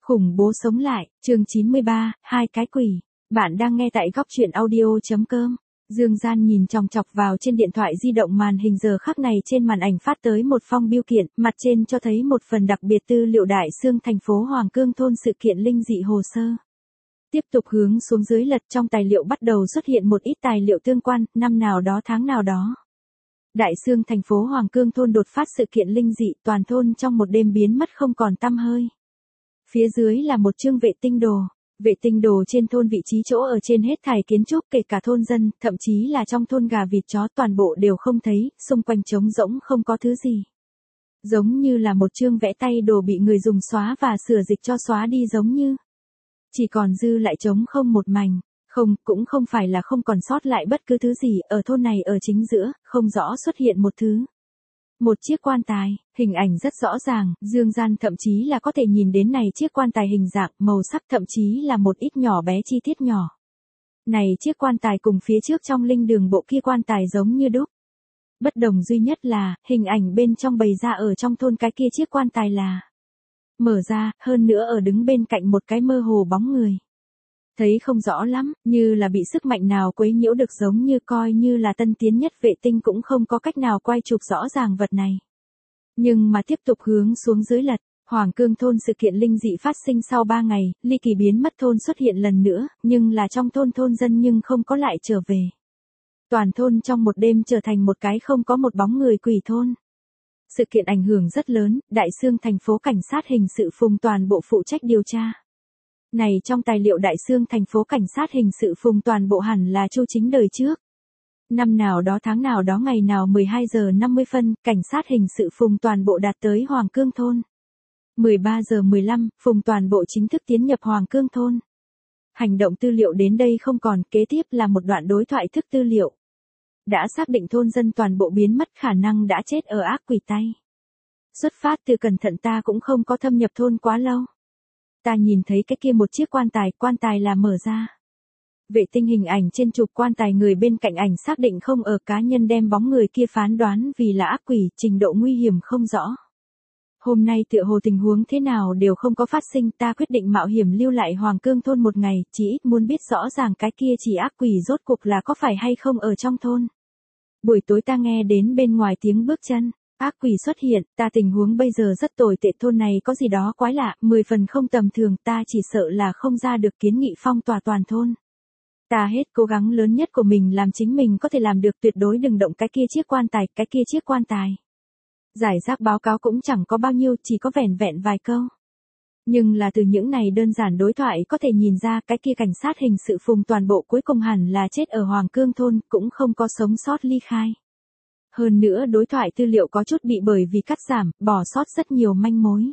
Khủng bố sống lại, chương 93, hai cái quỷ. Bạn đang nghe tại góc truyện audio.com. Dương Gian nhìn chòng chọc vào trên điện thoại di động màn hình giờ khắc này trên màn ảnh phát tới một phong bưu kiện, mặt trên cho thấy một phần đặc biệt tư liệu Đại Xương thành phố Hoàng Cương thôn sự kiện linh dị hồ sơ. Tiếp tục hướng xuống dưới lật trong tài liệu bắt đầu xuất hiện một ít tài liệu tương quan, năm nào đó tháng nào đó. Đại Xương thành phố Hoàng Cương thôn đột phát sự kiện linh dị, toàn thôn trong một đêm biến mất không còn tăm hơi. Phía dưới là một chương vệ tinh đồ. Vệ tinh đồ trên thôn vị trí chỗ ở trên hết thảy kiến trúc kể cả thôn dân, thậm chí là trong thôn gà vịt chó toàn bộ đều không thấy, xung quanh trống rỗng không có thứ gì. Giống như là một chương vẽ tay đồ bị người dùng xóa và sửa dịch cho xóa đi giống như. Chỉ còn dư lại trống không một mảnh. Không, cũng không phải là không còn sót lại bất cứ thứ gì, ở thôn này ở chính giữa, không rõ xuất hiện một thứ. Một chiếc quan tài, hình ảnh rất rõ ràng, Dương Gian thậm chí là có thể nhìn đến này chiếc quan tài hình dạng, màu sắc thậm chí là một ít nhỏ bé chi tiết nhỏ. Này chiếc quan tài cùng phía trước trong linh đường bộ kia quan tài giống như đúc. Bất đồng duy nhất là, hình ảnh bên trong bày ra ở trong thôn cái kia chiếc quan tài là mở ra, hơn nữa ở đứng bên cạnh một cái mơ hồ bóng người. Thấy không rõ lắm, như là bị sức mạnh nào quấy nhiễu được giống như coi như là tân tiến nhất vệ tinh cũng không có cách nào quay chụp rõ ràng vật này. Nhưng mà tiếp tục hướng xuống dưới lật, Hoàng Cương thôn sự kiện linh dị phát sinh sau 3 ngày, ly kỳ biến mất thôn xuất hiện lần nữa, nhưng là trong thôn dân nhưng không có lại trở về. Toàn thôn trong một đêm trở thành một cái không có một bóng người quỷ thôn. Sự kiện ảnh hưởng rất lớn, Đại Xương thành phố cảnh sát hình sự Phùng toàn bộ phụ trách điều tra. Này trong tài liệu Đại Xương thành phố cảnh sát hình sự Phùng toàn bộ hẳn là Chu Chính đời trước. Năm nào đó tháng nào đó ngày nào 12 giờ 50 phân, cảnh sát hình sự Phùng toàn bộ đạt tới Hoàng Cương thôn. 13 giờ 15, Phùng toàn bộ chính thức tiến nhập Hoàng Cương thôn. Hành động tư liệu đến đây không còn, kế tiếp là một đoạn đối thoại thức tư liệu. Đã xác định thôn dân toàn bộ biến mất khả năng đã chết ở ác quỷ tay. Xuất phát từ cẩn thận ta cũng không có thâm nhập thôn quá lâu. Ta nhìn thấy cái kia một chiếc quan tài là mở ra. Vệ tinh hình ảnh trên chụp quan tài người bên cạnh ảnh xác định không ở cá nhân đem bóng người kia phán đoán vì là ác quỷ, trình độ nguy hiểm không rõ. Hôm nay tựa hồ tình huống thế nào đều không có phát sinh, ta quyết định mạo hiểm lưu lại Hoàng Cương thôn một ngày, chỉ ít muốn biết rõ ràng cái kia chỉ ác quỷ rốt cuộc là có phải hay không ở trong thôn. Buổi tối ta nghe đến bên ngoài tiếng bước chân. Ác quỷ xuất hiện, ta tình huống bây giờ rất tồi tệ, thôn này có gì đó quái lạ, 10 phần không tầm thường, ta chỉ sợ là không ra được kiến nghị phong tỏa toàn thôn. Ta hết cố gắng lớn nhất của mình làm chính mình có thể làm được, tuyệt đối đừng động cái kia chiếc quan tài. Giải rác báo cáo cũng chẳng có bao nhiêu, chỉ có vẻn vẹn vài câu. Nhưng là từ những này đơn giản đối thoại có thể nhìn ra cái kia cảnh sát hình sự Phùng toàn bộ cuối cùng hẳn là chết ở Hoàng Cương thôn, cũng không có sống sót ly khai. Hơn nữa đối thoại tư liệu có chút bị bởi vì cắt giảm, bỏ sót rất nhiều manh mối.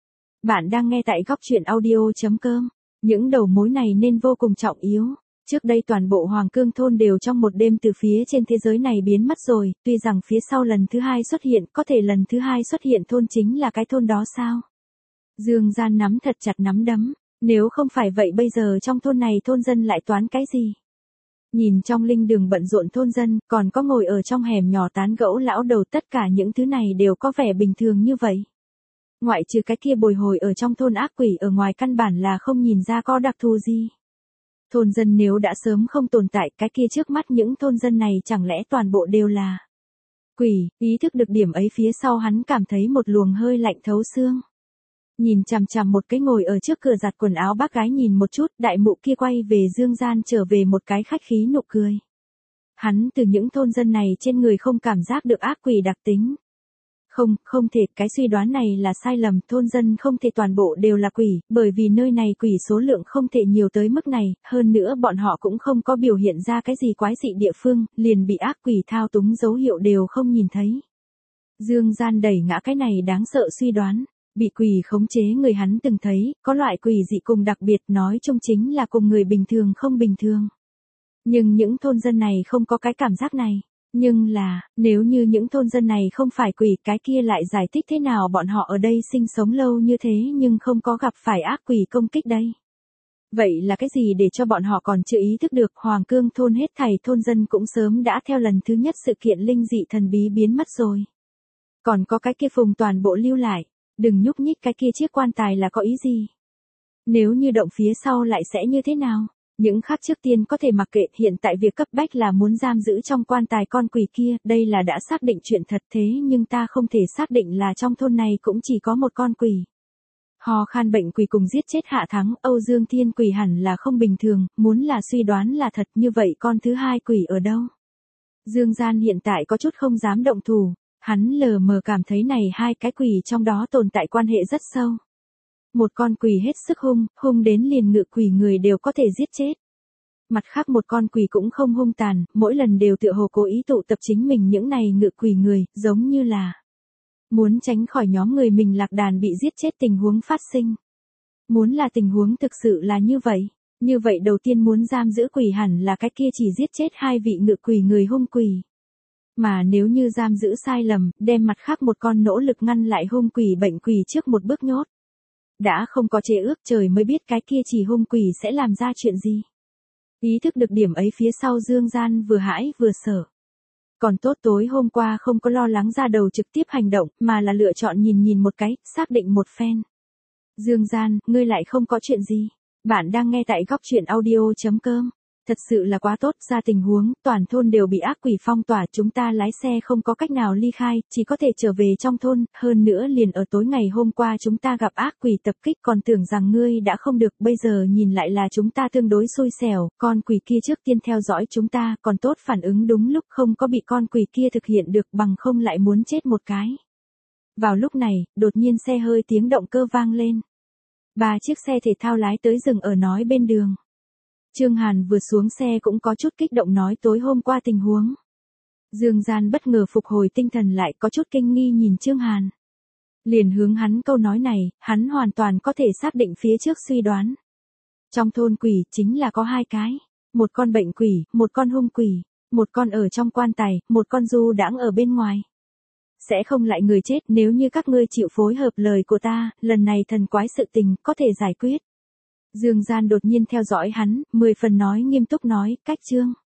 Bạn đang nghe tại góc truyện audio.com. Những đầu mối này nên vô cùng trọng yếu. Trước đây toàn bộ Hoàng Cương thôn đều trong một đêm từ phía trên thế giới này biến mất rồi, tuy rằng phía sau lần thứ hai xuất hiện, có thể lần thứ hai xuất hiện thôn chính là cái thôn đó sao? Dương Gian nắm thật chặt nắm đấm, nếu không phải vậy bây giờ trong thôn này thôn dân lại toán cái gì? Nhìn trong linh đường bận rộn thôn dân, còn có ngồi ở trong hẻm nhỏ tán gẫu lão đầu, tất cả những thứ này đều có vẻ bình thường như vậy. Ngoại trừ cái kia bồi hồi ở trong thôn ác quỷ ở ngoài căn bản là không nhìn ra có đặc thù gì. Thôn dân nếu đã sớm không tồn tại, cái kia trước mắt những thôn dân này chẳng lẽ toàn bộ đều là quỷ? Ý thức được điểm ấy phía sau hắn cảm thấy một luồng hơi lạnh thấu xương. Nhìn chằm chằm một cái ngồi ở trước cửa giặt quần áo bác gái nhìn một chút, đại mụ kia quay về Dương Gian trở về một cái khách khí nụ cười. Hắn từ những thôn dân này trên người không cảm giác được ác quỷ đặc tính. Không thể, cái suy đoán này là sai lầm, thôn dân không thể toàn bộ đều là quỷ, bởi vì nơi này quỷ số lượng không thể nhiều tới mức này, hơn nữa bọn họ cũng không có biểu hiện ra cái gì quái dị địa phương, liền bị ác quỷ thao túng dấu hiệu đều không nhìn thấy. Dương Gian đẩy ngã cái này đáng sợ suy đoán. Bị quỷ khống chế người hắn từng thấy, có loại quỷ dị cùng đặc biệt, nói chung chính là cùng người bình thường không bình thường. Nhưng những thôn dân này không có cái cảm giác này. Nhưng là, nếu như những thôn dân này không phải quỷ, cái kia lại giải thích thế nào bọn họ ở đây sinh sống lâu như thế nhưng không có gặp phải ác quỷ công kích đây. Vậy là cái gì để cho bọn họ còn chưa ý thức được? Hoàng Cương thôn hết thảy thôn dân cũng sớm đã theo lần thứ nhất sự kiện linh dị thần bí biến mất rồi. Còn có cái kia Phùng toàn bộ lưu lại. Đừng nhúc nhích, cái kia chiếc quan tài là có ý gì? Nếu như động phía sau lại sẽ như thế nào? Những khác trước tiên có thể mặc kệ, hiện tại việc cấp bách là muốn giam giữ trong quan tài con quỷ kia, đây là đã xác định chuyện thật thế nhưng ta không thể xác định là trong thôn này cũng chỉ có một con quỷ. Ho khan bệnh quỷ cùng giết chết Hạ Thắng, Âu Dương Thiên quỷ hẳn là không bình thường, muốn là suy đoán là thật như vậy con thứ hai quỷ ở đâu? Dương Gian hiện tại có chút không dám động thủ, hắn lờ mờ cảm thấy này hai cái quỷ trong đó tồn tại quan hệ rất sâu. Một con quỷ hết sức hung đến liền ngự quỷ người đều có thể giết chết. Mặt khác một con quỷ cũng không hung tàn, mỗi lần đều tựa hồ cố ý tụ tập chính mình những này ngự quỷ người, giống như là muốn tránh khỏi nhóm người mình lạc đàn bị giết chết tình huống phát sinh. Muốn là tình huống thực sự là như vậy đầu tiên muốn giam giữ quỷ hẳn là cái kia chỉ giết chết hai vị ngự quỷ người hung quỷ. Mà nếu như giam giữ sai lầm, đem mặt khác một con nỗ lực ngăn lại hung quỷ bệnh quỷ trước một bước nhốt. Đã không có chế ước trời mới biết cái kia chỉ hung quỷ sẽ làm ra chuyện gì. Ý thức được điểm ấy phía sau Dương Gian vừa hãi vừa sợ. Còn tốt tối hôm qua không có lo lắng ra đầu trực tiếp hành động, mà là lựa chọn nhìn một cái, xác định một phen. Dương Gian, ngươi lại không có chuyện gì. Bạn đang nghe tại góc truyện audio.com. Thật sự là quá tốt, ra tình huống, toàn thôn đều bị ác quỷ phong tỏa, chúng ta lái xe không có cách nào ly khai, chỉ có thể trở về trong thôn, hơn nữa liền ở tối ngày hôm qua chúng ta gặp ác quỷ tập kích còn tưởng rằng ngươi đã không được, bây giờ nhìn lại là chúng ta tương đối xui xẻo, con quỷ kia trước tiên theo dõi chúng ta, còn tốt phản ứng đúng lúc không có bị con quỷ kia thực hiện được bằng không lại muốn chết một cái. Vào lúc này, đột nhiên xe hơi tiếng động cơ vang lên. 3 chiếc xe thể thao lái tới dừng ở nói bên đường. Trương Hàn vừa xuống xe cũng có chút kích động nói tối hôm qua tình huống. Dương Gian bất ngờ phục hồi tinh thần lại có chút kinh nghi nhìn Trương Hàn. Liền hướng hắn câu nói này, hắn hoàn toàn có thể xác định phía trước suy đoán. Trong thôn quỷ chính là có hai cái. Một con bệnh quỷ, một con hung quỷ. Một con ở trong quan tài, một con du đãng ở bên ngoài. Sẽ không lại người chết nếu như các ngươi chịu phối hợp lời của ta, lần này thần quái sự tình có thể giải quyết. Dương Gian đột nhiên theo dõi hắn, 10 phần nói nghiêm túc nói, cách Trương.